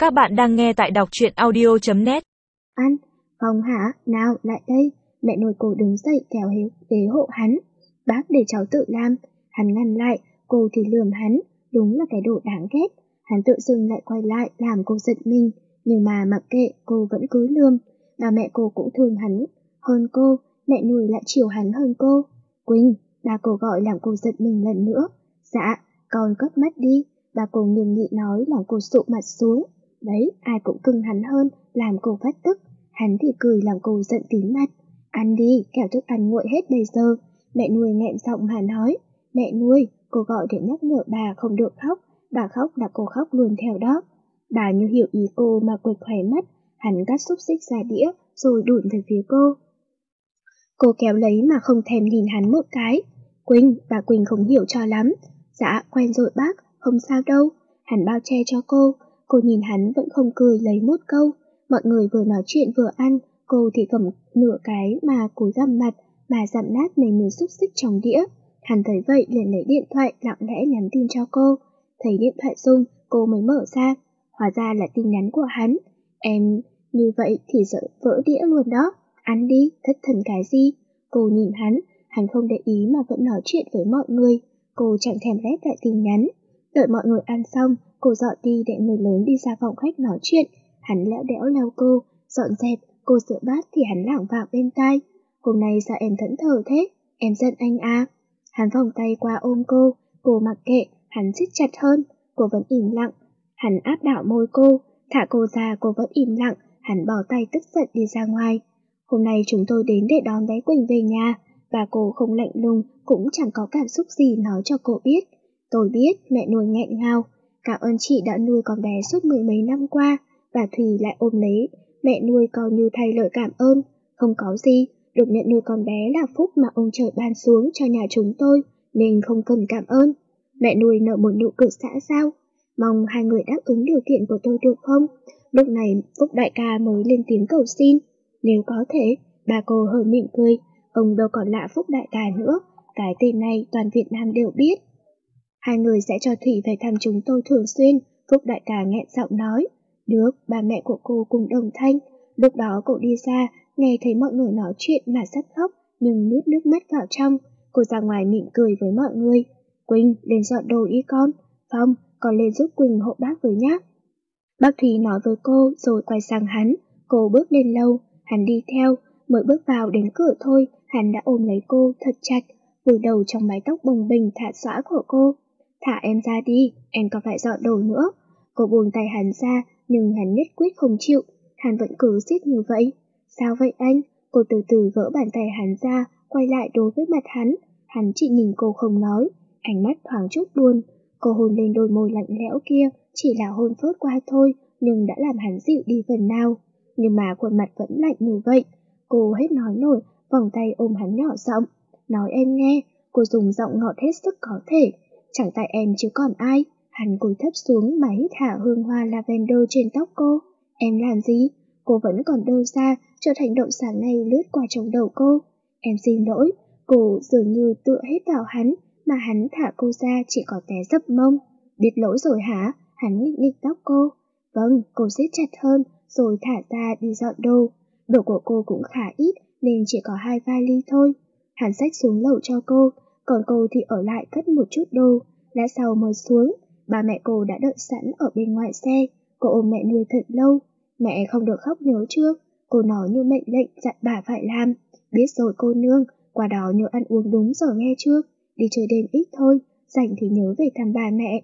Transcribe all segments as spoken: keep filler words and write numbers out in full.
Các bạn đang nghe tại đọc truyện audio chấm net. Anh, Phong hả? Nào, lại đây. Mẹ nuôi cô đứng dậy kéo ghế hộ hắn. Bác để cháu tự làm. Hắn ngăn lại, cô thì lườm hắn. Đúng là cái đồ đáng ghét. Hắn tự dưng lại quay lại làm cô giận mình. Nhưng mà mặc kệ, cô vẫn cứ lườm. Bà mẹ cô cũng thương hắn hơn cô. Mẹ nuôi lại chiều hắn hơn cô. Quỳnh, bà cô gọi làm cô giận mình lần nữa. Dạ, con cất mắt đi. Bà cô nghiêm nghị nói làm cô sụ mặt xuống. Đấy, ai cũng cưng hắn hơn, làm cô phát tức. Hắn thì cười làm cô giận tím mặt. Ăn đi, kẻo thức ăn nguội hết bây giờ. Mẹ nuôi nghẹn giọng mà nói. Mẹ nuôi, cô gọi để nhắc nhở bà không được khóc. Bà khóc là cô khóc luôn theo đó. Bà như hiểu ý cô mà quệt khóe mắt. Hắn cắt xúc xích ra đĩa, rồi đụn về phía cô. Cô kéo lấy mà không thèm nhìn hắn một cái. Quỳnh, bà Quỳnh không hiểu cho lắm. Dạ, quen rồi bác, không sao đâu. Hắn bao che cho cô. Cô nhìn hắn vẫn không cười lấy một câu. Mọi người vừa nói chuyện vừa ăn, cô thì cầm nửa cái mà cúi gằm mặt, mà dặm nát mấy miếng xúc xích trong đĩa. Hắn thấy vậy liền lấy điện thoại lặng lẽ nhắn tin cho cô. Thấy điện thoại rung, cô mới mở ra. Hóa ra là tin nhắn của hắn. Em như vậy thì sợ vỡ đĩa luôn đó. Ăn đi, thất thần cái gì? Cô nhìn hắn, hắn không để ý mà vẫn nói chuyện với mọi người. Cô chẳng thèm rep lại tin nhắn. Đợi mọi người ăn xong, cô dọn đi để người lớn đi ra phòng khách nói chuyện. Hắn lẽo đẽo leo cô, dọn dẹp, cô rửa bát thì hắn lảng vào bên tai. Hôm nay sao em thẫn thờ thế? Em giận anh à? Hắn vòng tay qua ôm cô, cô mặc kệ, hắn siết chặt hơn, cô vẫn im lặng. Hắn áp đảo môi cô, thả cô ra cô vẫn im lặng, hắn bỏ tay tức giận đi ra ngoài. Hôm nay chúng tôi đến để đón bé Quỳnh về nhà, và cô không lạnh lùng, cũng chẳng có cảm xúc gì nói cho cô biết. Tôi biết, mẹ nuôi nghẹn ngào. Cảm ơn chị đã nuôi con bé suốt mười mấy năm qua. Bà Thùy lại ôm lấy mẹ nuôi coi như thay lời cảm ơn. Không có gì, được nhận nuôi con bé là phúc mà ông trời ban xuống cho nhà chúng tôi, nên không cần cảm ơn. Mẹ nuôi nở một nụ cười xã giao. Mong hai người đáp ứng điều kiện của tôi được không? Lúc này Phúc đại ca mới lên tiếng cầu xin. Nếu có thể, bà cô hơi mỉm cười. Ông đâu còn lạ Phúc đại ca nữa. Cái tên này toàn Việt Nam đều biết. Hai người sẽ cho Thủy về thăm chúng tôi thường xuyên, Phúc đại ca nghẹn giọng nói. Được, bà mẹ của cô cùng đồng thanh. Lúc đó cô đi ra, nghe thấy mọi người nói chuyện mà sắp khóc, nhưng nuốt nước mắt vào trong. Cô ra ngoài mỉm cười với mọi người. Quỳnh, lên dọn đồ đi con. Phong, con lên giúp Quỳnh hộ bác với nhá. Bác Thủy nói với cô rồi quay sang hắn. Cô bước lên lầu, hắn đi theo. Mới bước vào đến cửa thôi, hắn đã ôm lấy cô thật chặt, vùi đầu trong mái tóc bồng bềnh thả xõa của cô. Thả em ra đi, em còn phải dọn đồ nữa. Cô buông tay hắn ra, nhưng hắn nhất quyết không chịu. Hắn vẫn cứ siết như vậy. Sao vậy anh? Cô từ từ gỡ bàn tay hắn ra, quay lại đối với mặt hắn. Hắn chỉ nhìn cô không nói, ánh mắt thoáng chút buồn. Cô hôn lên đôi môi lạnh lẽo kia, chỉ là hôn phớt qua thôi, nhưng đã làm hắn dịu đi phần nào. Nhưng mà khuôn mặt vẫn lạnh như vậy. Cô hết nói nổi, vòng tay ôm hắn nhỏ giọng. Nói em nghe, cô dùng giọng ngọt hết sức có thể. Chẳng tại em chứ còn ai. Hắn cúi thấp xuống mà hít thả hương hoa lavender trên tóc cô. Em làm gì? Cô vẫn còn đơ ra, trở thành động sáng này lướt qua trong đầu cô. Em xin lỗi. Cô dường như tựa hết vào hắn, mà hắn thả cô ra chỉ có té dập mông. Biết lỗi rồi hả? Hắn nghịch nghịch tóc cô. Vâng, cô siết chặt hơn, rồi thả ra đi dọn đồ. Đồ của cô cũng khá ít, nên chỉ có hai vali thôi. Hắn xách xuống lầu cho cô, còn cô thì ở lại cất một chút đồ. Lát sau mới xuống, ba mẹ cô đã đợi sẵn ở bên ngoài xe. Cô ôm mẹ nuôi thật lâu. Mẹ không được khóc nhớ chưa? Cô nói như mệnh lệnh dặn bà phải làm. Biết rồi cô nương, qua đó nhớ ăn uống đúng giờ nghe chưa? Đi chơi đêm ít thôi, rảnh thì nhớ về thăm bà mẹ.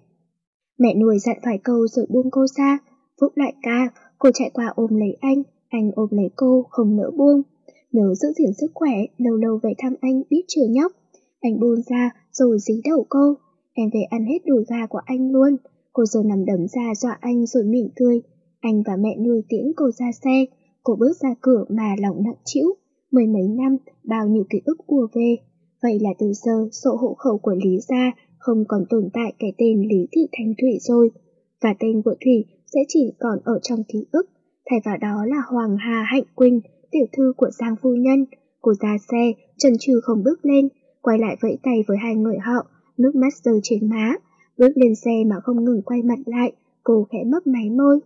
Mẹ nuôi dặn phải câu rồi buông cô ra. Phúc đại ca, cô chạy qua ôm lấy anh, anh ôm lấy cô, không nỡ buông. Nhớ giữ gìn sức khỏe, lâu lâu về thăm anh biết chưa nhóc. Anh buông ra rồi dí đầu cô. Em về ăn hết đùi gà của anh luôn. Cô giờ nằm đấm ra dọa anh rồi mỉm cười. Anh và mẹ nuôi tiễn cô ra xe. Cô bước ra cửa mà lòng nặng trĩu. Mười mấy năm, bao nhiêu ký ức ùa về. Vậy là từ giờ sổ hộ khẩu của Lý gia không còn tồn tại cái tên Lý Thị Thanh Thủy rồi. Và tên của Thủy sẽ chỉ còn ở trong ký ức. Thay vào đó là Hoàng Hà Hạnh Quỳnh, tiểu thư của Giang phu nhân. Cô ra xe, chần chừ không bước lên, quay lại vẫy tay với hai người họ, nước mắt rơi trên má. Bước lên xe mà không ngừng quay mặt lại, cô khẽ mấp máy môi.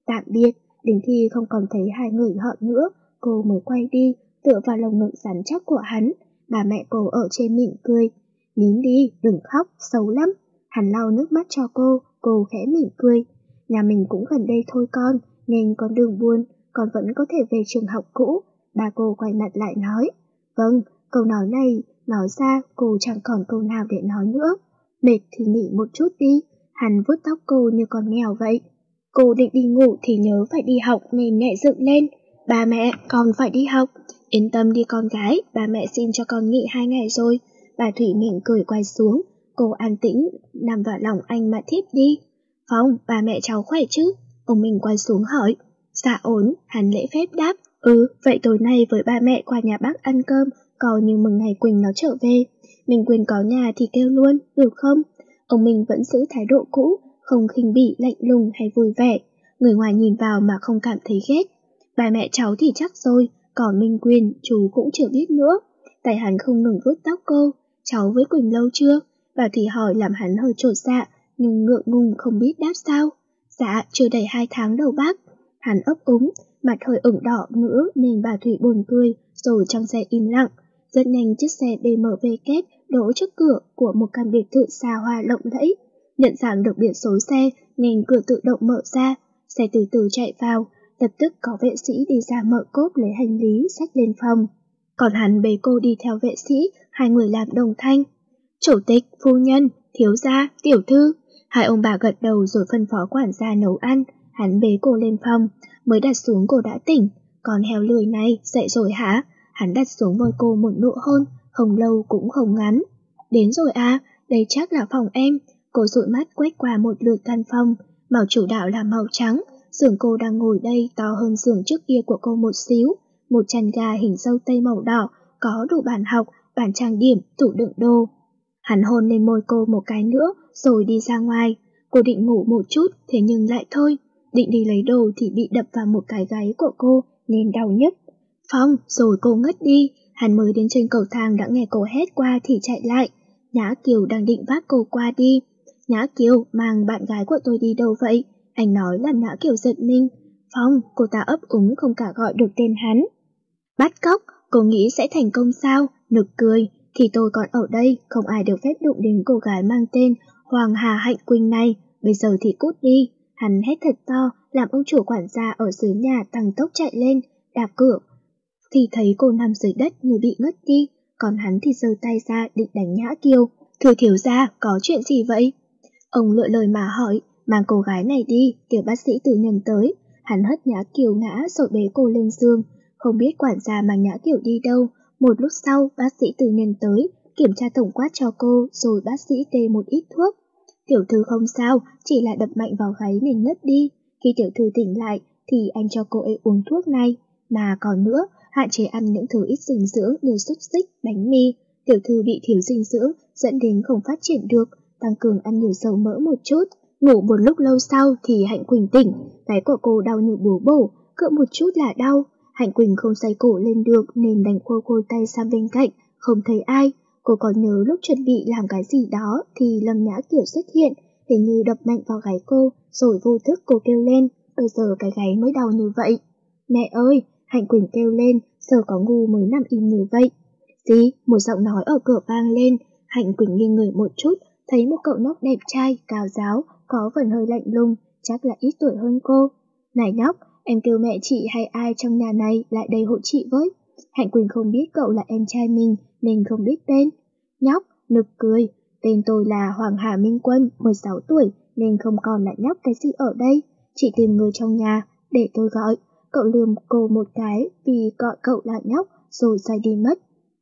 tạm biệt, đến khi không còn thấy hai người họ nữa, cô mới quay đi, tựa vào lồng ngực rắn chắc của hắn. Bà mẹ cô ở trên mỉm cười. Nín đi, đừng khóc, xấu lắm. Hắn lau nước mắt cho cô, cô khẽ mỉm cười. Nhà mình cũng gần đây thôi con, nên con đừng buồn, con vẫn có thể về trường học cũ. Bà cô quay mặt lại nói. Vâng, câu nói này, nói ra cô chẳng còn câu nào để nói nữa. Mệt thì nghỉ một chút đi. Hắn vuốt tóc cô như con mèo vậy. Cô định đi ngủ thì nhớ phải đi học nên nhẹ dựng lên. Ba mẹ, con phải đi học. Yên tâm đi con gái, ba mẹ xin cho con nghỉ hai ngày rồi. Bà Thủy mỉm cười quay xuống. Cô an tĩnh, nằm vào lòng anh mà thiếp đi. Phong, ba mẹ cháu khỏe chứ? Ông mình quay xuống hỏi. Dạ ổn, hắn lễ phép đáp. Ừ, vậy tối nay với ba mẹ qua nhà bác ăn cơm, coi như mừng ngày Quỳnh nó trở về. Mình Quỳnh có nhà thì kêu luôn, được không? Ông mình vẫn giữ thái độ cũ, không khinh bỉ, lạnh lùng hay vui vẻ. Người ngoài nhìn vào mà không cảm thấy ghét. Ba mẹ cháu thì chắc rồi, còn Minh Quỳnh chú cũng chưa biết nữa. Tại hắn không ngừng vuốt tóc cô. Cháu với Quỳnh lâu chưa? Bà Thủy hỏi làm hắn hơi chột dạ, nhưng ngượng ngùng không biết đáp sao. Dạ, chưa đầy hai tháng đâu bác. Hắn ấp úng, mặt hơi ửng đỏ nữa nên bà Thủy buồn cười, rồi trong xe im lặng. Rất nhanh chiếc xe bê em vê kép đỗ trước cửa của một căn biệt thự xa hoa lộng lẫy. Nhận dạng được biển số xe nên cửa tự động mở ra, xe từ từ chạy vào, lập tức có vệ sĩ đi ra mở cốp lấy hành lý xách lên phòng. Còn hắn bế cô đi theo vệ sĩ, hai người làm đồng thanh. Chủ tịch, phu nhân, thiếu gia, tiểu thư. Hai ông bà gật đầu rồi phân phó quản gia nấu ăn. Hắn bế cô lên phòng, mới đặt xuống cô đã tỉnh. Còn heo lười này, dậy rồi hả? Hắn đặt xuống môi cô một nụ hôn, không lâu cũng không ngắn. Đến rồi à, đây chắc là phòng em. Cô dụi mắt quét qua một lượt căn phòng, màu chủ đạo là màu trắng. Giường cô đang ngồi đây to hơn giường trước kia của cô một xíu. Một chăn ga hình dâu tây màu đỏ, có đủ bàn học, bàn trang điểm, tủ đựng đồ. Hắn hôn lên môi cô một cái nữa, rồi đi ra ngoài. Cô định ngủ một chút, thế nhưng lại thôi. Định đi lấy đồ thì bị đập vào một cái gáy của cô, nên đau nhức. Phong, rồi cô ngất đi. Hắn mới đến trên cầu thang đã nghe cô hét qua thì chạy lại. Nhã Kiều đang định vác cô qua đi. Nhã Kiều, mang bạn gái của tôi đi đâu vậy? Anh nói làm Nhã Kiều giật mình. Phong, cô ta ấp úng không cả gọi được tên hắn. Bắt cóc, cô nghĩ sẽ thành công sao? Nực cười, khi tôi còn ở đây, không ai được phép đụng đến cô gái mang tên Hoàng Hà Hạnh Quỳnh này. Bây giờ thì cút đi. Hắn hét thật to, làm ông chủ quản gia ở dưới nhà tăng tốc chạy lên, đạp cửa. Thì thấy cô nằm dưới đất như bị ngất đi, còn hắn thì giơ tay ra định đánh Nhã Kiều. Thưa thiếu gia, có chuyện gì vậy? Ông lựa lời mà hỏi, mang cô gái này đi, kêu bác sĩ tư nhân tới. Hắn hất Nhã Kiều ngã rồi bế cô lên giường. Không biết quản gia mang Nhã Kiều đi đâu. Một lúc sau, bác sĩ tư nhân tới, kiểm tra tổng quát cho cô, rồi bác sĩ kê một ít thuốc. Tiểu thư không sao, chỉ là đập mạnh vào gáy nên ngất đi. Khi tiểu thư tỉnh lại, thì anh cho cô ấy uống thuốc này. Mà còn nữa, hạn chế ăn những thứ ít dinh dưỡng như xúc xích, bánh mì. Tiểu thư bị thiếu dinh dưỡng, dẫn đến không phát triển được, tăng cường ăn nhiều dầu mỡ một chút. Ngủ một lúc lâu sau thì Hạnh Quỳnh tỉnh, gáy của cô đau như búa bổ, cựa một chút là đau. Hạnh Quỳnh không xoay cổ lên được nên đành khô khô tay sang bên cạnh, không thấy ai. Cô còn nhớ lúc chuẩn bị làm cái gì đó thì Lâm Nhã Kiều xuất hiện, hình như đập mạnh vào gáy cô, rồi vô thức cô kêu lên, bây giờ cái gáy mới đau như vậy. Mẹ ơi, Hạnh Quỳnh kêu lên, giờ có ngu mới nằm im như vậy. Gì? Một giọng nói ở cửa vang lên. Hạnh Quỳnh nghiêng người một chút, thấy một cậu nhóc đẹp trai, cao ráo, có phần hơi lạnh lùng, chắc là ít tuổi hơn cô. Này nhóc, em kêu mẹ chị hay ai trong nhà này lại đây hộ chị với. Hạnh Quỳnh không biết cậu là em trai mình nên không biết tên. Nhóc, nực cười, tên tôi là Hoàng Hà Minh Quân, mười sáu tuổi nên không còn là nhóc cái gì ở đây. Chị tìm người trong nhà, để tôi gọi. Cậu lườm cô một cái vì gọi cậu là nhóc rồi xoay đi mất.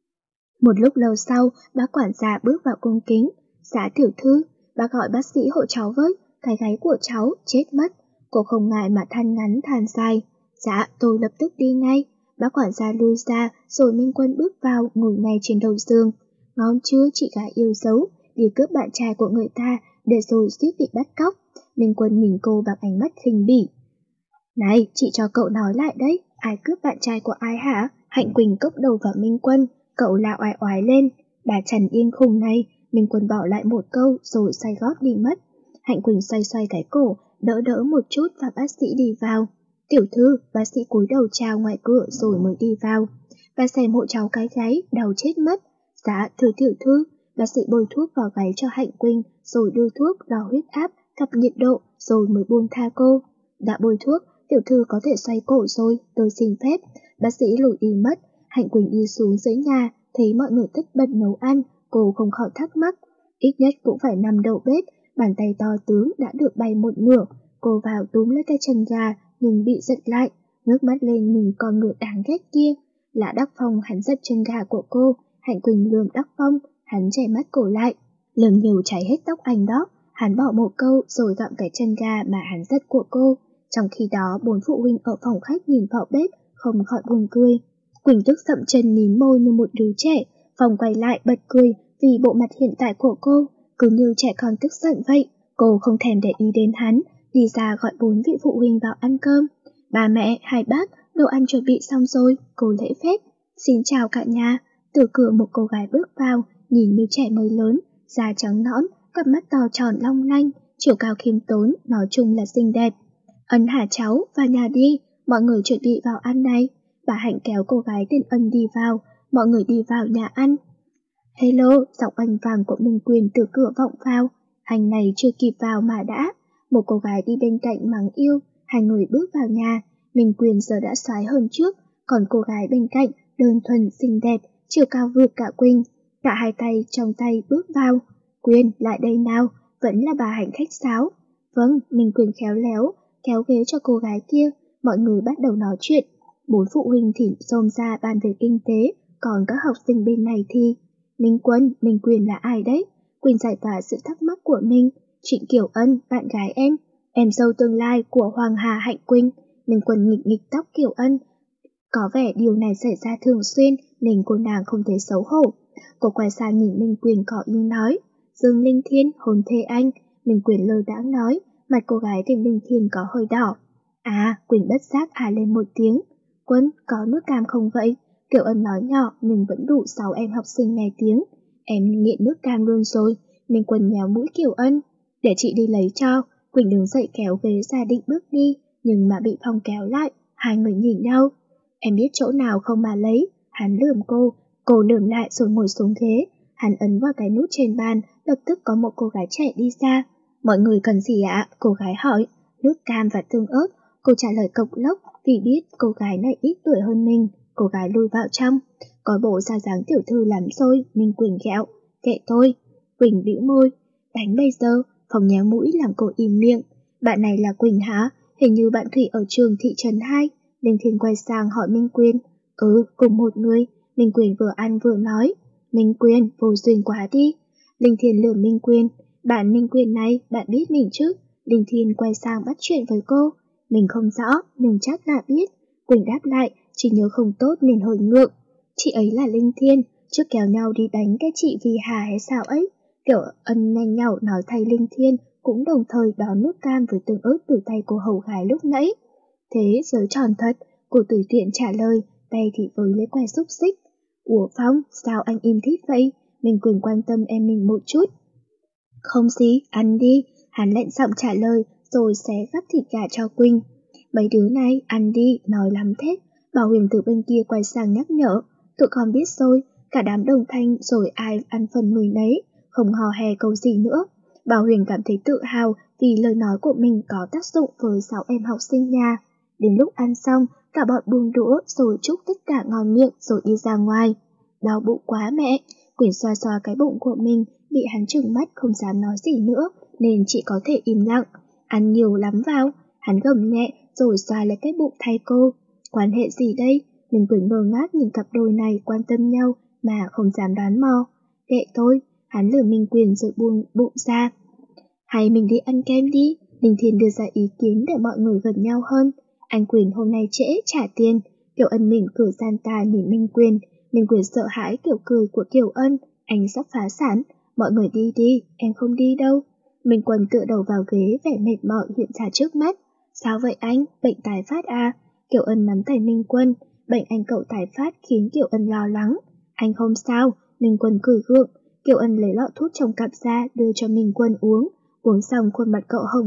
Một lúc lâu sau, bác quản gia bước vào cung kính. Dạ tiểu thư, bác gọi bác sĩ hộ cháu với, cái gáy của cháu chết mất. Cô không ngại mà than ngắn than dài. Dạ, tôi lập tức đi ngay. Bác quản gia lui ra, rồi Minh Quân bước vào, ngồi ngay trên đầu giường. Ngon chưa chị gái yêu dấu, đi cướp bạn trai của người ta, để rồi suýt bị bắt cóc. Minh Quân nhìn cô bằng ánh mắt khinh bỉ. Này, chị cho cậu nói lại đấy, ai cướp bạn trai của ai hả? Hạnh Quỳnh cốc đầu vào Minh Quân, cậu la oai oái lên. Bà Trần yên khùng này, Minh Quân bỏ lại một câu rồi xoay gót đi mất. Hạnh Quỳnh xoay xoay cái cổ, đỡ đỡ một chút và bác sĩ đi vào. Tiểu thư, bác sĩ cúi đầu chào ngoài cửa rồi mới đi vào. Bà xem hộ cháu cái gáy, đau chết mất. Dạ, thưa tiểu thư, bác sĩ bôi thuốc vào gáy cho Hạnh Quỳnh, rồi đưa thuốc, đo huyết áp, cặp nhiệt độ, rồi mới buông tha cô. Đã bôi thuốc, tiểu thư có thể xoay cổ rồi, tôi xin phép. Bác sĩ lùi đi mất, Hạnh Quỳnh đi xuống dưới nhà, thấy mọi người tất bật nấu ăn, cô không khỏi thắc mắc. Ít nhất cũng phải nằm đầu bếp, bàn tay to tướng đã được bay một nửa. Cô vào túm lấy cái chân gà, nhưng bị giật lại, ngước mắt lên nhìn con người đáng ghét kia. Là Đắc Phong, hắn giật chân gà của cô. Hạnh Quỳnh lườm Đắc Phong, hắn che mắt cổ lại. Lườm nhiều cháy hết tóc anh đó. Hắn bỏ một câu rồi gặm cái chân gà mà hắn giật của cô. Trong khi đó, bốn phụ huynh ở phòng khách nhìn vào bếp, không khỏi buồn cười. Quỳnh tức dậm chân mím môi như một đứa trẻ. Phong quay lại bật cười vì bộ mặt hiện tại của cô, cứ như trẻ con tức giận vậy. Cô không thèm để ý đến hắn, đi ra gọi bốn vị phụ huynh vào ăn cơm. Ba mẹ, hai bác, đồ ăn chuẩn bị xong rồi, cô lễ phép. Xin chào cả nhà. Từ cửa một cô gái bước vào, nhìn như trẻ mới lớn, da trắng nõn, cặp mắt to tròn long lanh, chiều cao khiêm tốn, nói chung là xinh đẹp. Ân hả cháu, vào nhà đi, mọi người chuẩn bị vào ăn này. Bà Hạnh kéo cô gái tên Ân đi vào, mọi người đi vào nhà ăn. Hello, giọng anh vàng của Minh Quyền từ cửa vọng vào. Anh này chưa kịp vào mà đã. Một cô gái đi bên cạnh mắng yêu, hai người bước vào nhà. Minh Quyền giờ đã xoái hơn trước, còn cô gái bên cạnh đơn thuần xinh đẹp, chiều cao vượt cả Quỳnh. Cả hai tay trong tay bước vào. Quyền, lại đây nào, vẫn là bà Hạnh khách sáo. Vâng, Minh Quyền khéo léo, kéo ghế cho cô gái kia. Mọi người bắt đầu nói chuyện. Bốn phụ huynh thì xôm ra bàn về kinh tế, còn các học sinh bên này thì... Minh Quân, Minh Quyền là ai đấy? Quỳnh giải tỏa sự thắc mắc của mình. Trịnh Kiều Ân, bạn gái em, em dâu tương lai của Hoàng Hà Hạnh Quỳnh. Minh Quân nghịch nghịch tóc Kiều Ân. Có vẻ điều này xảy ra thường xuyên nên cô nàng không thể xấu hổ. Cô quay sang nhìn Minh Quyền có ý nói. Dương Linh Thiên, hôn thê anh. Minh Quyền lơ đãng nói, mặt cô gái tên Linh Thiên có hơi đỏ. À, Quỳnh bất giác à lên một tiếng. Quân, có nước cam không vậy? Kiều Ân nói nhỏ nhưng vẫn đủ sáu em học sinh nghe tiếng. Em nghiện nước cam luôn rồi. Minh Quân nhéo mũi Kiều Ân. Để chị đi lấy cho. Quỳnh đứng dậy kéo ghế ra định bước đi, nhưng mà bị Phong kéo lại. Hai người nhìn nhau. Em biết chỗ nào không mà lấy. Hắn lườm cô, cô lườm lại rồi ngồi xuống ghế. Hắn ấn vào cái nút trên bàn, lập tức có một cô gái trẻ đi ra. Mọi người cần gì ạ? Cô gái hỏi. Nước cam và tương ớt. Cô trả lời cộc lốc vì biết cô gái này ít tuổi hơn mình. Cô gái lui vào trong. Có bộ ra dáng tiểu thư lắm rồi. Minh Quỳnh ghẹo. Kệ tôi. Quỳnh bĩu môi. Đánh bây giờ. Phong nhéo mũi làm cô im miệng. Bạn này là Quỳnh hả? Hình như bạn Thủy ở trường thị trấn hai. Linh Thiên quay sang hỏi Minh Quyền. Ừ, cùng một người. Minh Quyền vừa ăn vừa nói. Minh Quyền, vô duyên quá đi. Linh Thiên lườm Minh Quyền. Bạn Minh Quyền này, bạn biết mình chứ? Linh Thiên quay sang bắt chuyện với cô. Mình không rõ, nhưng chắc là biết. Quỳnh đáp lại, chỉ nhớ không tốt nên hơi ngượng. Chị ấy là Linh Thiên, trước kéo nhau đi đánh cái chị vì Hà hay sao ấy. Kiểu Ân nhanh nhảu nói thay Linh Thiên cũng đồng thời đón nước cam với tương ớt từ tay cô hầu gái lúc nãy. Thế giới tròn thật, cô tùy tiện trả lời, tay thì với lấy que xúc xích. Ủa Phong, sao anh im thít vậy? Mình Quyền quan tâm em mình một chút. Không gì, ăn đi. Hắn lạnh giọng trả lời, rồi xé gắp thịt gà cho Quỳnh. Mấy đứa này, ăn đi, nói lắm thế. Bảo Huyền từ bên kia quay sang nhắc nhở. Tụi con biết rồi, cả đám đồng thanh rồi ai ăn phần người nấy, không hò hè câu gì nữa. Bảo Huyền cảm thấy tự hào vì lời nói của mình có tác dụng với sáu em học sinh nhà. Đến lúc ăn xong, cả bọn buông đũa rồi chúc tất cả ngon miệng rồi đi ra ngoài. Đau bụng quá mẹ. Quỳnh xoa xoa cái bụng của mình, bị hắn trừng mắt không dám nói gì nữa, nên chỉ có thể im lặng. Ăn nhiều lắm vào. Hắn gầm nhẹ rồi xoa lấy cái bụng thay cô. Quan hệ gì đây? Mình Quỳnh ngơ ngác nhìn cặp đôi này quan tâm nhau mà không dám đoán mò. Kệ tôi. Hắn lừa Minh Quyền rồi buông bụng ra. Hay mình đi ăn kem đi. Linh Thiên đưa ra ý kiến để mọi người gần nhau hơn. Anh Quyền hôm nay trễ trả tiền. Kiều Ân mỉm cười gian tà nhìn Minh Quyền. Minh Quyền sợ hãi kiểu cười của Kiều Ân. Anh sắp phá sản. Mọi người đi đi, em không đi đâu. Minh Quân tựa đầu vào ghế, vẻ mệt mỏi hiện ra trước mắt. Sao vậy anh? Bệnh tái phát à? Kiều Ân nắm tay Minh Quân. Bệnh anh cậu tái phát khiến Kiều Ân lo lắng. Anh không sao. Minh Quân cười gượng. Kiều Ân lấy lọ thuốc trong cặp ra đưa cho Minh Quân uống. Uống xong khuôn mặt cậu hồng lên,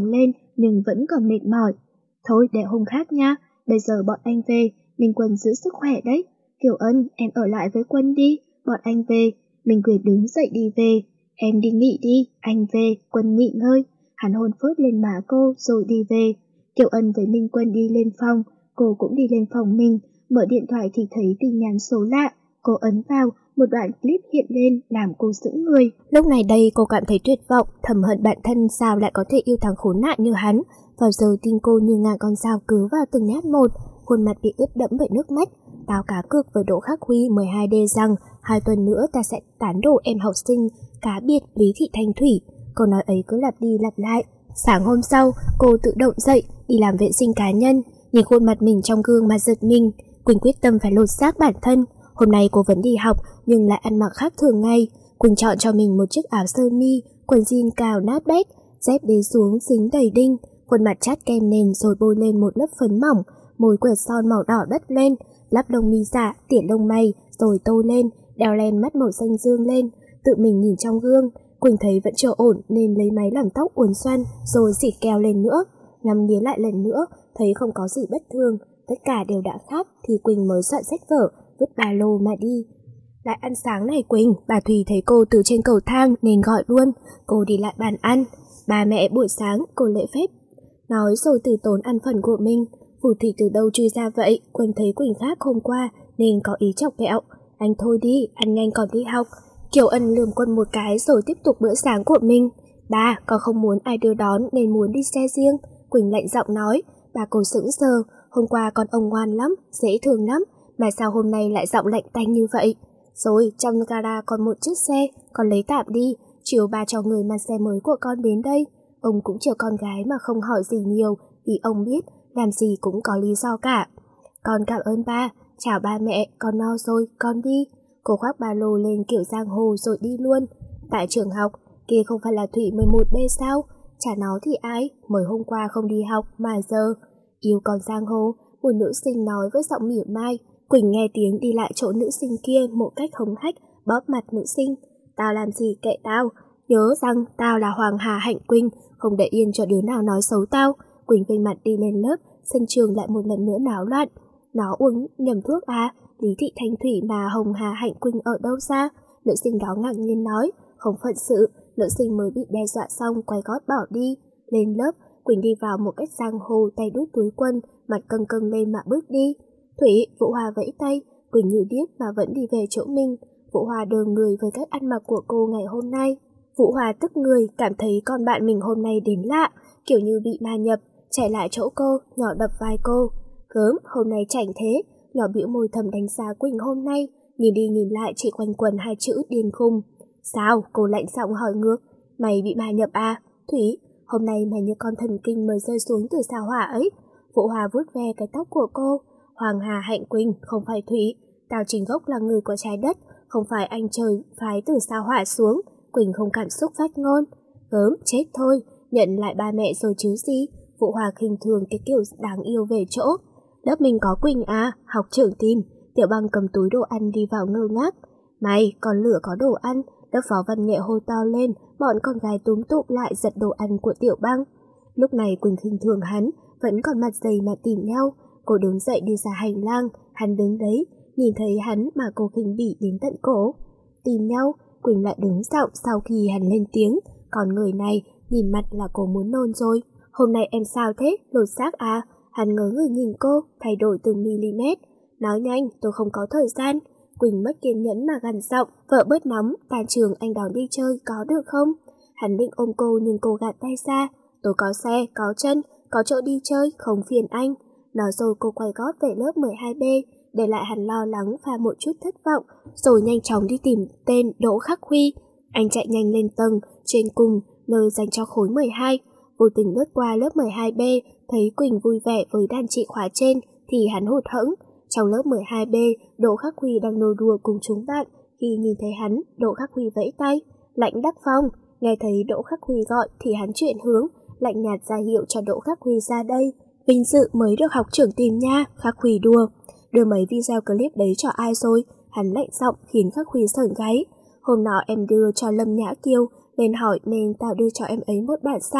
nhưng vẫn còn mệt mỏi. Thôi để hôm khác nha, bây giờ bọn anh về, Minh Quân giữ sức khỏe đấy. Kiều Ân, em ở lại với Quân đi, bọn anh về. Minh Quyền đứng dậy đi về. Em đi nghỉ đi, anh về, Quân nghỉ ngơi. Hắn hôn phớt lên má cô rồi đi về. Kiều Ân với Minh Quân đi lên phòng, cô cũng đi lên phòng mình, mở điện thoại thì thấy tin nhắn số lạ. Cô ấn vào, một đoạn clip hiện lên làm cô sững người. Lúc này đây cô cảm thấy tuyệt vọng, thầm hận bản thân sao lại có thể yêu thằng khốn nạn như hắn. Vào giờ tim cô như ngàn con dao cứ vào từng nhát một, khuôn mặt bị ướt đẫm bởi nước mắt. Tao cá cược với Đỗ Khắc Huy mười hai D rằng hai tuần nữa ta sẽ tán đổ em học sinh cá biệt Lý Thị Thanh Thủy. Câu nói ấy cứ lặp đi lặp lại. Sáng hôm sau, cô tự động dậy, đi làm vệ sinh cá nhân, nhìn khuôn mặt mình trong gương mà giật mình. Quỳnh quyết tâm phải lột xác bản thân. Hôm nay cô vẫn đi học nhưng lại ăn mặc khác thường ngày. Quỳnh chọn cho mình một chiếc áo sơ mi, quần jean cào nát bét, dép đế xuống dính đầy đinh, khuôn mặt chát kem nền rồi bôi lên một lớp phấn mỏng, môi quẹt son màu đỏ đất lên, lắp lông mi giả, tỉa lông mày rồi tô lên, đeo len mắt màu xanh dương lên. Tự mình nhìn trong gương, Quỳnh thấy vẫn chưa ổn nên lấy máy làm tóc uốn xoăn rồi xịt keo lên nữa. Ngắm nghía lại lần nữa, thấy không có gì bất thường, tất cả đều đã khác thì Quỳnh mới soạn sách vở, vứt ba lô mà đi. Lại ăn sáng này Quỳnh, bà Thùy thấy cô từ trên cầu thang nên gọi luôn. Cô đi lại bàn ăn. Ba mẹ buổi sáng, cô lễ phép nói rồi từ tốn ăn phần của mình. Phù Thủy từ đâu chui ra vậy? Quỳnh thấy Quỳnh khác hôm qua nên có ý chọc ghẹo. Anh thôi đi, ăn nhanh còn đi học. Kiều Ân lườm Quân một cái rồi tiếp tục bữa sáng của mình. Ba, con không muốn ai đưa đón nên muốn đi xe riêng. Quỳnh lạnh giọng nói. Bà cô sững sờ, hôm qua con ông ngoan lắm, dễ thương lắm, mà sao hôm nay lại giọng lạnh tanh như vậy? Rồi, trong gara còn một chiếc xe, con lấy tạm đi, chiều ba cho người mang xe mới của con đến đây. Ông cũng chiều con gái mà không hỏi gì nhiều, vì ông biết làm gì cũng có lý do cả. Con cảm ơn ba, chào ba mẹ, con no rồi, con đi. Cô khoác ba lô lên kiểu giang hồ rồi đi luôn. Tại trường học, kia không phải là Thủy mười một B sao? Chả nó thì ai, mới hôm qua không đi học mà giờ. Yêu con giang hồ, một nữ sinh nói với giọng mỉa mai. Quỳnh nghe tiếng đi lại chỗ nữ sinh kia một cách hống hách, bóp mặt nữ sinh. Tao làm gì kệ tao, nhớ rằng tao là Hoàng Hà Hạnh Quỳnh, không để yên cho đứa nào nói xấu tao. Quỳnh vênh mặt đi lên lớp, sân trường lại một lần nữa náo loạn. Nó uống nhầm thuốc à, Lý Thị Thanh Thủy mà Hồng Hà Hạnh Quỳnh ở đâu ra? Nữ sinh đó ngạc nhiên nói, không phận sự. Nữ sinh mới bị đe dọa xong quay gót bỏ đi. Lên lớp, Quỳnh đi vào một cách giang hồ, tay đút túi quần, mặt căng căng lên mà bước đi. Thủy, Vũ Hòa vẫy tay, Quỳnh như điếc mà vẫn đi về chỗ mình. Vũ Hòa đờ người với cách ăn mặc của cô ngày hôm nay. Vũ Hòa tức người, cảm thấy con bạn mình hôm nay đến lạ, kiểu như bị ma nhập, chạy lại chỗ cô, nhỏ đập vai cô. Gớm, hôm nay chảnh thế, nhỏ bĩu môi thầm đánh giá Quỳnh hôm nay, nhìn đi nhìn lại chỉ quanh quần hai chữ điên khùng. Sao? Cô lạnh giọng hỏi ngược. Mày bị ma nhập à? Thủy, hôm nay mày như con thần kinh mới rơi xuống từ sao hỏa ấy. Vũ Hòa vuốt ve cái tóc của cô. Hoàng Hà Hạnh Quỳnh, không phải Thủy. Tao chính gốc là người của trái đất, không phải anh trời phái từ sao hỏa xuống. Quỳnh không cảm xúc phát ngôn. Gớm, chết thôi, nhận lại ba mẹ rồi chứ gì. Vũ Hòa khinh thường cái kiểu đáng yêu về chỗ. Lớp mình có Quỳnh à, học trưởng tìm. Tiểu Băng cầm túi đồ ăn đi vào ngơ ngác. Mày, còn lửa có đồ ăn. Lớp phó văn nghệ hô to lên, bọn con gái túm tụm lại giật đồ ăn của Tiểu Băng. Lúc này Quỳnh khinh thường hắn, vẫn còn mặt dày mà tìm nhau. Cô đứng dậy đi ra hành lang, hắn đứng đấy, nhìn thấy hắn mà cô khinh bỉ đến tận cổ. Tìm nhau, Quỳnh lại đứng giọng sau khi hắn lên tiếng, còn người này nhìn mặt là cô muốn nôn rồi. Hôm nay em sao thế, lột xác à? Hắn ngớ người nhìn cô, thay đổi từng mm. Nói nhanh, tôi không có thời gian. Quỳnh mất kiên nhẫn mà gằn giọng, vợ bớt nóng, tan trường anh đón đi chơi có được không? Hắn định ôm cô nhưng cô gạt tay ra. Tôi có xe, có chân, có chỗ đi chơi, không phiền anh. Nói rồi cô quay gót về lớp mười hai B, để lại hắn lo lắng và một chút thất vọng, rồi nhanh chóng đi tìm tên Đỗ Khắc Huy. Anh chạy nhanh lên tầng, trên cùng, nơi dành cho khối mười hai. Vô tình lướt qua lớp mười hai B, thấy Quỳnh vui vẻ với đàn chị khóa trên, thì hắn hụt hẫng. Trong lớp mười hai B, Đỗ Khắc Huy đang nô đùa cùng chúng bạn. Khi nhìn thấy hắn, Đỗ Khắc Huy vẫy tay. Lãnh Đắc Phong. Nghe thấy Đỗ Khắc Huy gọi thì hắn chuyển hướng, lạnh nhạt ra hiệu cho Đỗ Khắc Huy ra đây. Vinh dự mới được học trưởng tìm nha, Khắc Huy đùa. Đưa mấy video clip đấy cho ai rồi? Hắn lạnh giọng khiến Khắc Huy sởn gáy. Hôm nọ em đưa cho Lâm Nhã Kiều, lên hỏi nên tao đưa cho em ấy một bản sao.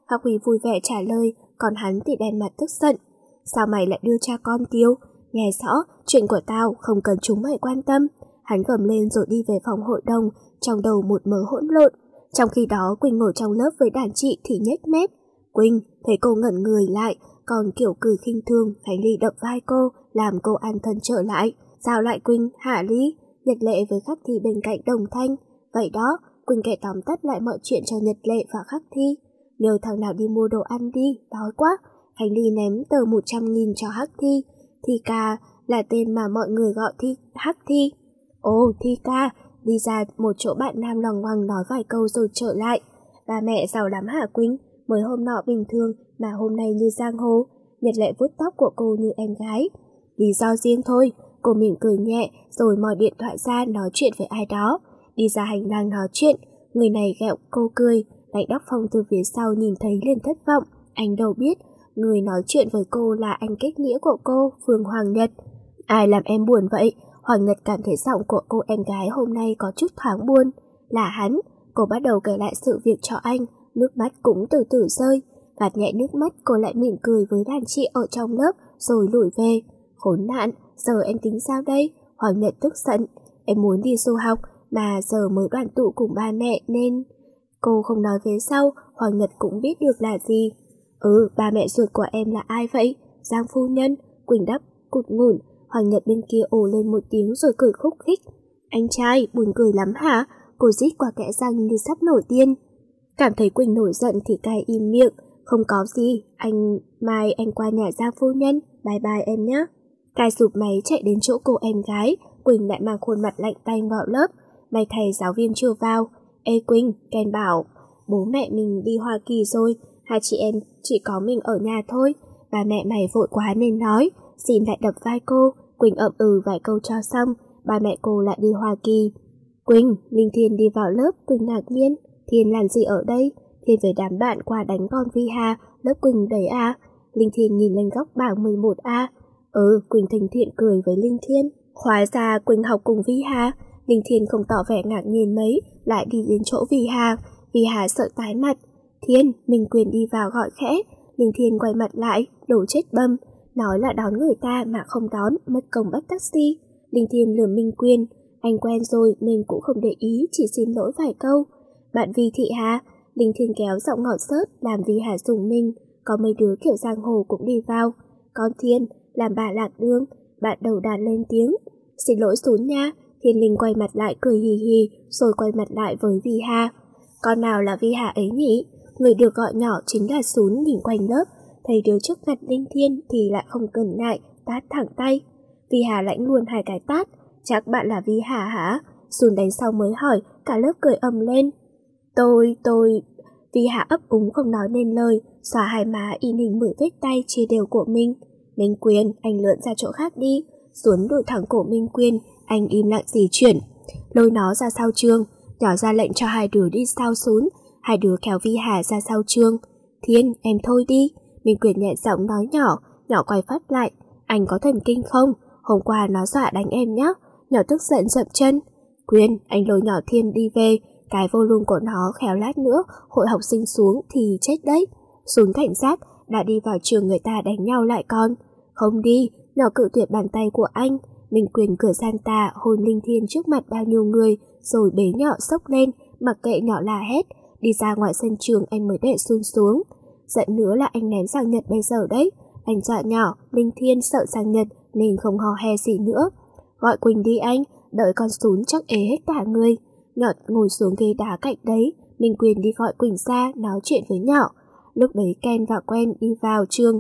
Hắc Huy vui vẻ trả lời, còn hắn thì đen mặt tức giận. Sao mày lại đưa cha con Tiêu? Nghe rõ, chuyện của tao không cần chúng mày quan tâm. Hắn gầm lên rồi đi về phòng hội đồng, trong đầu một mớ hỗn lộn. Trong khi đó Quỳnh ngồi trong lớp với đàn chị thì nhếch mép. Quỳnh thấy cô ngẩn người lại, còn kiểu cười khinh thường. Khánh Ly đập vai cô, làm cô an thân trở lại. Sao lại Quỳnh, hả Ly? Nhật Lệ với Khắc Thi bên cạnh đồng thanh. Vậy đó, Quỳnh kể tóm tắt lại mọi chuyện cho Nhật Lệ và Khắc Thi. Nhờ thằng nào đi mua đồ ăn đi, đói quá. Khánh Ly ném tờ một trăm nghìn cho Hắc Thi. Thi ca là tên mà mọi người gọi Thi Hắc Thi. Ồ, Thi ca, đi ra một chỗ bạn nam loằng ngoằng nói vài câu rồi trở lại. Ba mẹ giàu lắm hả Quỳnh? Mới hôm nọ bình thường mà hôm nay như giang hồ. Nhật Lệ vuốt tóc của cô như em gái. Lý do riêng thôi. Cô mỉm cười nhẹ rồi moi điện thoại ra nói chuyện với ai đó. Đi ra hành lang nói chuyện, người này ghẹo cô cười. Lãnh Đắc Phong từ phía sau nhìn thấy liền thất vọng. Anh đâu biết người nói chuyện với cô là anh kết nghĩa của cô, Phương Hoàng Nhật. Ai làm em buồn vậy? Hoàng Nhật cảm thấy giọng của cô em gái hôm nay có chút thoáng buồn. Là hắn. Cô bắt đầu kể lại sự việc cho anh, nước mắt cũng từ từ rơi. Gạt nhẹ nước mắt, cô lại mỉm cười với đàn chị ở trong lớp rồi lủi về. Khốn nạn, giờ em tính sao đây? Hoàng Nhật tức giận. Em muốn đi du học mà giờ mới đoàn tụ cùng ba mẹ nên... Cô không nói phía sau, Hoàng Nhật cũng biết được là gì. Ừ, ba mẹ ruột của em là ai vậy? Giang phu nhân. Quỳnh đáp cụt ngủn. Hoàng Nhật bên kia ồ lên một tiếng rồi cười khúc khích. Anh trai, buồn cười lắm hả? Cô rít qua kẽ răng như sắp nổi điên. Cảm thấy Quỳnh nổi giận thì cai im miệng. Không có gì, anh... mai anh qua nhà Giang phu nhân. Bye bye em nhé. Cai sụp máy chạy đến chỗ cô em gái. Quỳnh lại mang khuôn mặt lạnh tanh vào lớp. May thầy giáo viên chưa vào. Ê Quỳnh, Ken bảo bố mẹ mình đi Hoa Kỳ rồi, hai chị em chỉ có mình ở nhà thôi. Ba mẹ mày vội quá nên nói. Xin lại đập vai cô. Quỳnh ậm ừ vài câu cho xong. Ba mẹ cô lại đi Hoa Kỳ. Quỳnh, Linh Thiên đi vào lớp. Quỳnh ngạc nhiên. Thiên làm gì ở đây? Thiên với đám bạn qua đánh con Vi Hà. Lớp Quỳnh đấy à? Linh Thiên nhìn lên góc bảng mười một A. Ừ, Quỳnh thân thiện cười với Linh Thiên. Hóa ra Quỳnh học cùng Vi Hà. Linh Thiên không tỏ vẻ ngạc nhiên mấy, lại đi đến chỗ Vi Hà. Vi Hà sợ tái mặt. Thiên, Minh Quyền đi vào gọi khẽ. Linh Thiên quay mặt lại, đổ chết bầm. Nói là đón người ta mà không đón, mất công bắt taxi. Linh Thiên lườm Minh Quyền. Anh quen rồi nên cũng không để ý, chỉ xin lỗi vài câu. Bạn Vi Thị Hà. Linh Thiên kéo giọng ngọt xớt làm Vi Hà dùng mình. Có mấy đứa kiểu giang hồ cũng đi vào. Con Thiên, làm bà lạc đường. Bạn đầu đàn lên tiếng. Xin lỗi Sún nha. Thiên Linh quay mặt lại cười hì hì, rồi quay mặt lại với Vi Hà. Con nào là Vi Hà ấy nhỉ? Người được gọi nhỏ chính là Sún nhìn quanh lớp. Thấy đứa trước mặt Linh Thiên thì lại không cần ngại, tát thẳng tay. Vi Hà lãnh luôn hai cái tát. Chắc bạn là Vi Hà hả? Sún đánh sau mới hỏi, cả lớp cười ầm lên. Tôi, tôi... Vi Hà ấp úng không nói nên lời, xòa hai má in hình mười vết tay chia đều của mình. Minh Quyền, anh lượn ra chỗ khác đi. Sún đuổi thẳng cổ Minh Quyền, anh im lặng di chuyển. Lôi nó ra sau trường, nhỏ ra lệnh cho hai đứa đi sau Sún. Hai đứa kéo Vi Hà ra sau trường. Thiên, em thôi đi. Minh Quyền nhẹ giọng nói nhỏ, nhỏ quay phát lại. Anh có thần kinh không? Hôm qua nó dọa đánh em nhé. Nhỏ tức giận dậm chân. Quyền, anh lôi nhỏ Thiên đi về. Cái volume của nó khéo lát nữa hội học sinh xuống thì chết đấy. Sún cảnh giác, đã đi vào trường người ta đánh nhau lại con. Không đi, nhỏ cự tuyệt bàn tay của anh. Minh Quyền cười gian tà hôn Linh Thiên trước mặt bao nhiêu người, rồi bế nhỏ xốc lên, mặc kệ nhỏ la hét. Đi ra ngoài sân trường anh mới để Sun xuống. Giận nữa là anh ném Giang Nhật bây giờ đấy. Anh dọa nhỏ, Linh Thiên sợ Giang Nhật nên không hò he gì nữa. Gọi Quỳnh đi anh, đợi con Sún chắc ế hết cả người. Nhỏ ngồi xuống ghế đá cạnh đấy. Minh Quyền đi gọi Quỳnh ra nói chuyện với nhỏ. Lúc đấy Ken và Quen đi vào trường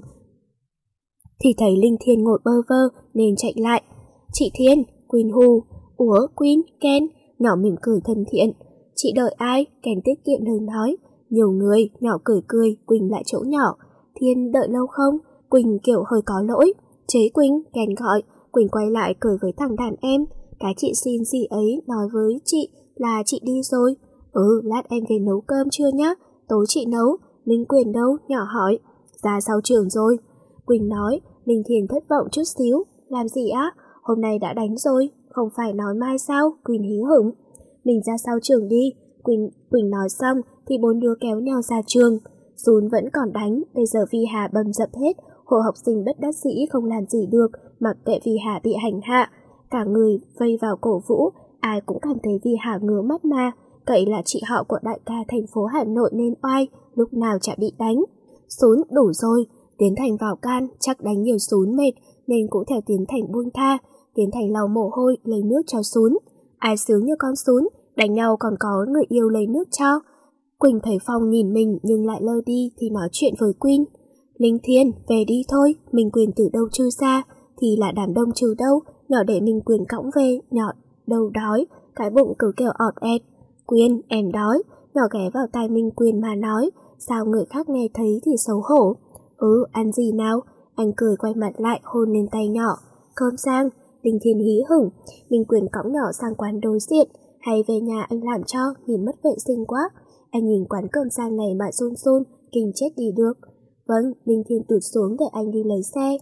thì thấy Linh Thiên ngồi bơ vơ nên chạy lại. Chị Thiên, Quỳnh hù. Ủa Quỳnh, Ken. Nhỏ mỉm cười thân thiện. Chị đợi ai? Ken tiết kiệm lời nói. Nhiều người. Nhỏ cười cười. Quỳnh lại chỗ nhỏ. Thiên đợi lâu không? Quỳnh kiểu hơi có lỗi. Chế Quỳnh, Ken gọi. Quỳnh quay lại cười với thằng đàn em. Cái chị xin gì ấy nói với chị là chị đi rồi. Ừ, lát em về nấu cơm chưa nhá? Tối chị nấu. Minh Quyền đâu? Nhỏ hỏi. Ra sau trường rồi. Quỳnh nói. Linh Thiên thất vọng chút xíu. Làm gì á? Hôm nay đã đánh rồi. Không phải nói mai sao? Quỳnh hí hửng. Mình ra sau trường đi. Quỳnh, Quỳnh nói xong thì bốn đứa kéo nhau ra trường. Dún vẫn còn đánh, bây giờ Vi Hà bầm dập hết, Hồ học sinh bất đắc dĩ không làm gì được, mặc kệ Vi Hà bị hành hạ. Cả người vây vào cổ vũ, ai cũng cảm thấy Vi Hà ngứa mắt mà, cậy là chị họ của đại ca thành phố Hà Nội nên oai, lúc nào chả bị đánh. Dún đủ rồi, Tiến Thành vào can, chắc đánh nhiều Dún mệt, nên cũng theo Tiến Thành buông tha. Tiến Thành lau mồ hôi, lấy nước cho Dún. Ai sướng như con Dún, đánh nhau còn có người yêu lấy nước cho. Quỳnh thấy Phong nhìn mình nhưng lại lơ đi thì nói chuyện với Quynh. Linh Thiên, về đi thôi, Minh Quyền từ đâu chui ra, thì là đám đông trừ đâu, nhỏ để Minh Quyền cõng về, nhỏ đâu đói, cái bụng cứ kêu ọt ẹt. Quyên, em đói, nhỏ ghé vào tai Minh Quyền mà nói, sao người khác nghe thấy thì xấu hổ. Ừ, ăn gì nào? Anh cười quay mặt lại hôn lên tay nhỏ. Cơm sang. Linh Thiên hí hửng. Minh Quyền cõng nhỏ sang quán đối diện. Hay về nhà anh làm cho, nhìn mất vệ sinh quá. Anh nhìn quán cơm sang này mà run run, kinh chết đi được. Vâng, Linh Thiên tụt xuống để anh đi lấy xe.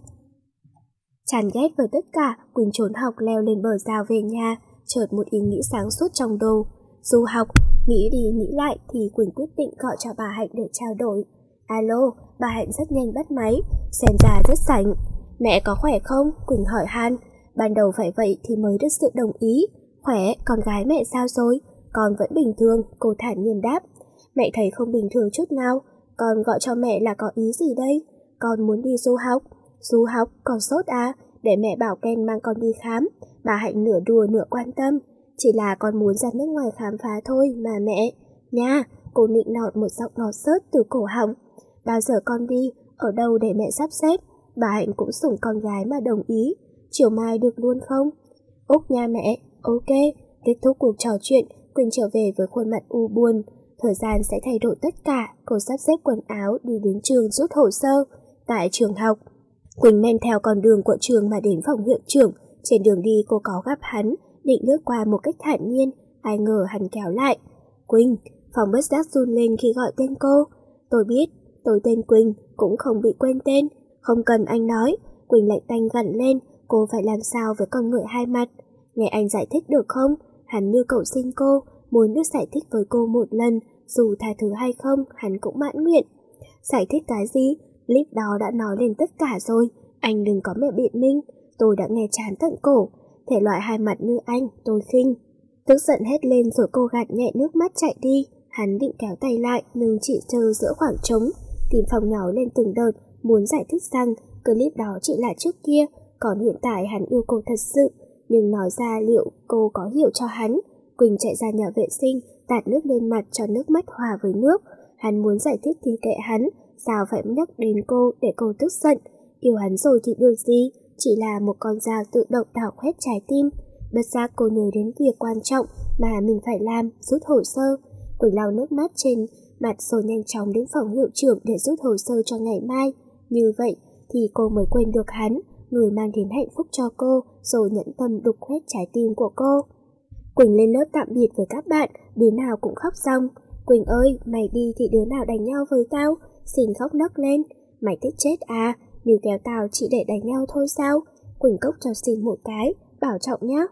Chán ghét với tất cả, Quỳnh trốn học leo lên bờ rào về nhà, chợt một ý nghĩ sáng suốt trong đầu. Du học, nghĩ đi nghĩ lại thì Quỳnh quyết định gọi cho bà Hạnh để trao đổi. Alo, bà Hạnh rất nhanh bắt máy, xem ra rất sảnh. Mẹ có khỏe không? Quỳnh hỏi han. Ban đầu phải vậy thì mới được sự đồng ý. Khỏe, con gái mẹ sao rồi? Con vẫn bình thường, cô thản nhiên đáp. Mẹ thấy không bình thường chút nào. Con gọi cho mẹ là có ý gì đây? Con muốn đi du học. Du học, còn sốt à? Để mẹ bảo Ken mang con đi khám. Bà Hạnh nửa đùa nửa quan tâm. Chỉ là con muốn ra nước ngoài khám phá thôi mà mẹ. Nha, cô nịnh nọt một giọng ngọt xớt từ cổ họng. Bao giờ con đi, ở đâu để mẹ sắp xếp? Bà Hạnh cũng sủng con gái mà đồng ý. Chiều mai được luôn không? Úc nha mẹ, ok. Kết thúc cuộc trò chuyện, Quỳnh trở về với khuôn mặt u buồn. Thời gian sẽ thay đổi tất cả, cô sắp xếp quần áo đi đến trường rút hồ sơ. Tại trường học, Quỳnh men theo con đường của trường mà đến phòng hiệu trưởng. Trên đường đi cô có gặp hắn, định lướt qua một cách thản nhiên, ai ngờ hắn kéo lại. Quỳnh, Phòng bất giác run lên khi gọi tên cô. Tôi biết, tôi tên Quỳnh, cũng không bị quên tên. Không cần anh nói. Quỳnh lạnh tanh gằn lên, cô phải làm sao với con người hai mặt. Nghe anh giải thích được không? Hắn như cầu xin cô, muốn được giải thích với cô một lần, dù tha thứ hay không, hắn cũng mãn nguyện. Giải thích cái gì? Clip đó đã nói lên tất cả rồi, anh đừng có mẹ biện minh. Tôi đã nghe chán tận cổ, thể loại hai mặt như anh, tôi khinh. Tức giận hét lên rồi cô gạt nhẹ nước mắt chạy đi. Hắn định kéo tay lại nhưng chỉ chờ giữa khoảng trống. Tìm phòng nhỏ lên từng đợt, muốn giải thích rằng clip đó chỉ là trước kia, còn hiện tại hắn yêu cô thật sự. Nhưng nói ra liệu cô có hiểu cho hắn? Quỳnh chạy ra nhà vệ sinh, tạt nước lên mặt cho nước mắt hòa với nước. Hắn muốn giải thích thì kệ hắn, sao phải nhắc đến cô để cô tức giận? Yêu hắn rồi thì được gì, chỉ là một con dao tự động đào khoét trái tim. Bất giác cô nhớ đến việc quan trọng mà mình phải làm, rút hồ sơ. Quỳnh lau nước mắt trên mặt rồi nhanh chóng đến phòng hiệu trưởng để rút hồ sơ cho ngày mai. Như vậy thì cô mới quên được hắn, người mang đến hạnh phúc cho cô, rồi nhẫn tâm đục khoét trái tim của cô. Quỳnh lên lớp tạm biệt với các bạn, đứa nào cũng khóc ròng. Quỳnh ơi, mày đi thì đứa nào đánh nhau với tao? Xin khóc nấc lên. Mày thích chết à? Nếu kéo tao chỉ để đánh nhau thôi sao? Quỳnh cốc cho xin một cái, bảo trọng nhá.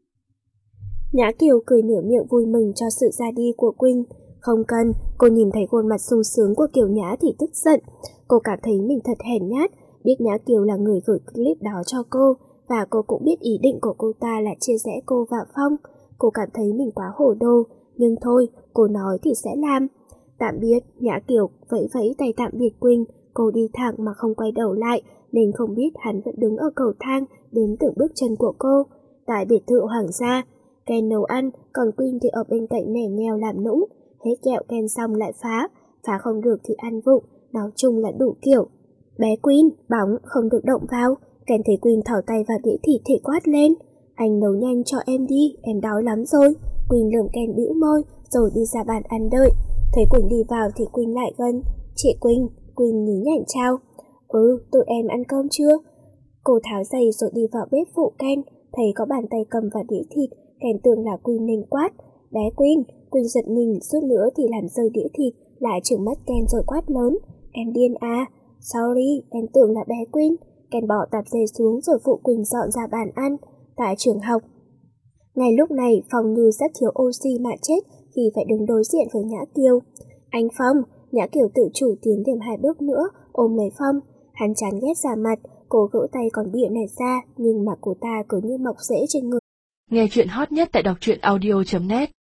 Nhã Kiều cười nửa miệng vui mừng cho sự ra đi của Quỳnh. Không cần, cô nhìn thấy khuôn mặt sung sướng của Kiều Nhã thì tức giận. Cô cảm thấy mình thật hèn nhát, biết Nhã Kiều là người gửi clip đó cho cô, và cô cũng biết ý định của cô ta là chia rẽ cô và Phong. Cô cảm thấy mình quá hổ đồ, nhưng thôi, cô nói thì sẽ làm. Tạm biệt, Nhã Kiều vẫy vẫy tay tạm biệt Quỳnh. Cô đi thẳng mà không quay đầu lại, nên không biết hắn vẫn đứng ở cầu thang đến từng bước chân của cô. Tại biệt thự hoàng gia, Ken nấu ăn, còn Quỳnh thì ở bên cạnh mẻ nheo làm nũng. Hết kẹo Ken xong lại phá, phá không được thì ăn vụng, nói chung là đủ kiểu. Bé Quỳnh, bóng không được động vào. Ken thấy Quỳnh thỏ tay vào đĩa thịt thì quát lên. Anh nấu nhanh cho em đi, em đói lắm rồi. Quỳnh lườm Ken bĩu môi rồi đi ra bàn ăn đợi. Thấy Quỳnh đi vào thì Quỳnh lại gần. Chị Quỳnh, Quỳnh nhí nhảnh chào. Ừ, tụi em ăn cơm chưa? Cô tháo giày rồi đi vào bếp phụ Ken. Thấy có bàn tay cầm vào đĩa thịt, Ken tưởng là Quỳnh nên quát. Bé Quỳnh, Quỳnh giật mình, suốt nữa thì làm rơi đĩa thịt, lại trừng mắt Ken rồi quát lớn. Em điên à? Sorry, em tưởng là bé Quỳnh. Ken bỏ tạp dề xuống rồi phụ Quỳnh dọn ra bàn ăn. Tại trường học, ngay lúc này Phong như rất thiếu oxy mà chết khi phải đứng đối diện với Nhã Kiều. Anh Phong, Nhã Kiều tự chủ tiến thêm hai bước nữa, ôm lấy Phong. Hắn chán ghét ra mặt, cô gỡ tay còn bịa này ra, nhưng mà cô ta cứ như mọc rễ trên người. Nghe chuyện hot nhất tại đọc truyện audio chấm net.